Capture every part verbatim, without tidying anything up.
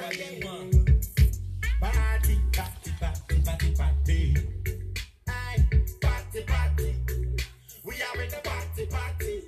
Party, party, party, party, party. Aye, party, party. We are in the party, party.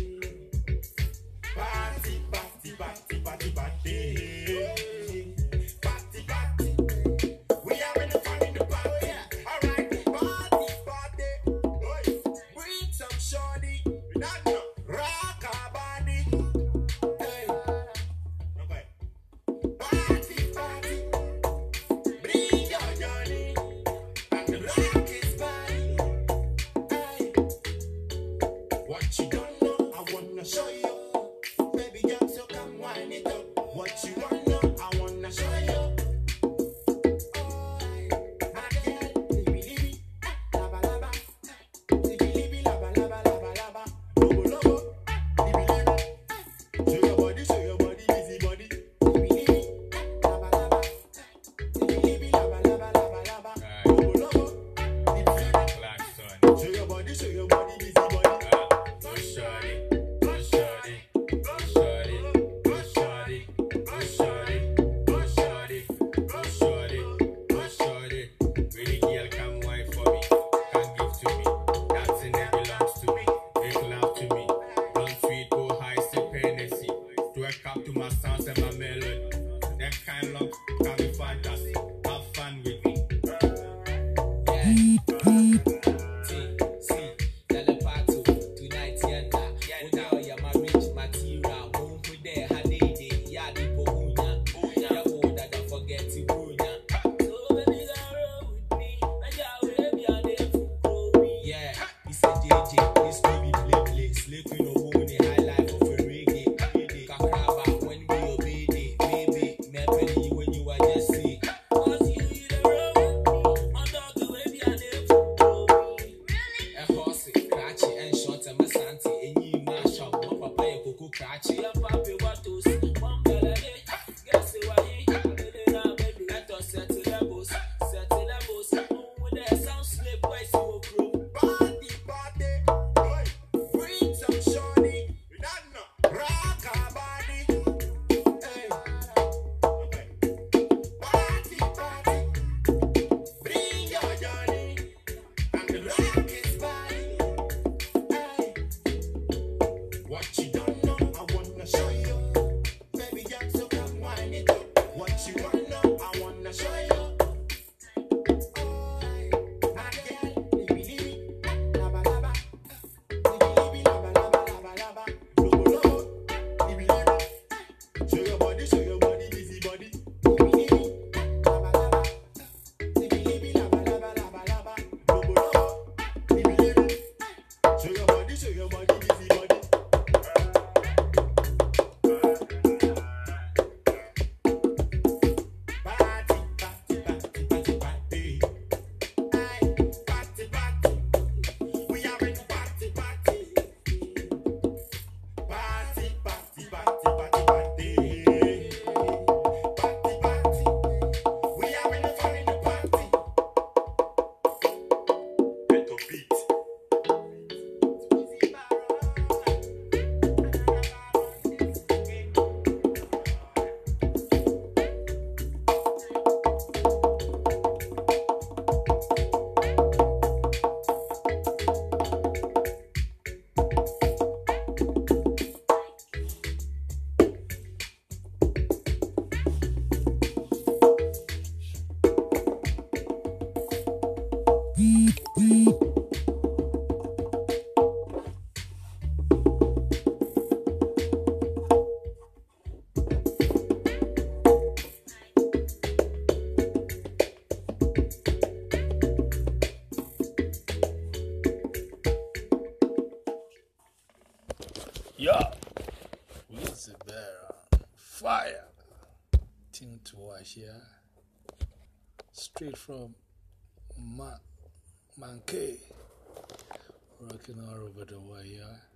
Party, party, party, party, party. Party, party. We are in the fun in the party. Alright, party, party. Oi, bring some shorty. Rock our body. Hey. Okay. Party, party. Bring your journey. And the rock is body. Hey. What you don't know, I wanna show you. Baby girl, so come wind it up. What you want know, I wanna show you. Oh, my girl, libi libi, laba laba, libi libi, laba laba laba laba, lobo lobo, libi libi. Show your body, show your body, busy body. Libi libi, laba laba, libi libi, laba laba laba laba, lobo lobo, libi libi. Show your body, show your body, busy body. Go shorty, go shorty, go shorty, go shorty, go shorty, go shorty, go shorty, go shorty. Really girl, come wine for me, come give to me. Dancing it belongs to me, make love to me. Run sweet, go high, sip Hennessy. Twerk up to my sounds and my melody. That kind love can be fantastic. Have fun with me. Party, party. Oi, bring some shorty. Rock our body. Hey. Okay. Party, party. Bring your journey. And the rock is body. Hey. What you don't know, I wanna show you. Baby girl, so come wind it up. What you want know, I wanna show you. Show your body, show your body, busy body. Laba laba, libi libi, laba laba laba laba, lobo lobo, libi libi. Show your body, show your body, busy body. Party, party, party, party, party. Aye, party, party. We are in the party, party. Party, party, party, party, party. Party, party. We are in the fun in the party. Beto beat. Yo, Wheezy Bear, fire. Thing to watch here. Straight from Ma Mankey. Rocking all over the wire.